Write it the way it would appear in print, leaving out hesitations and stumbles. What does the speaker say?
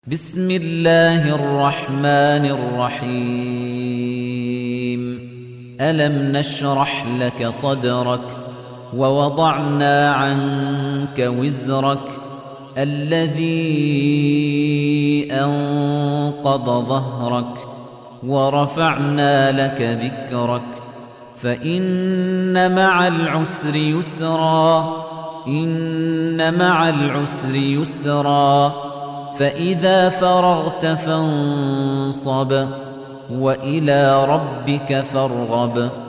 بسم الله الرحمن الرحيم ألم نشرح لك صدرك ووضعنا عنك وزرك الذي أنقض ظهرك ورفعنا لك ذكرك فإن مع العسر يسرا إن مع العسر يسرا فإذا فرغت فانصب وإلى ربك فارغب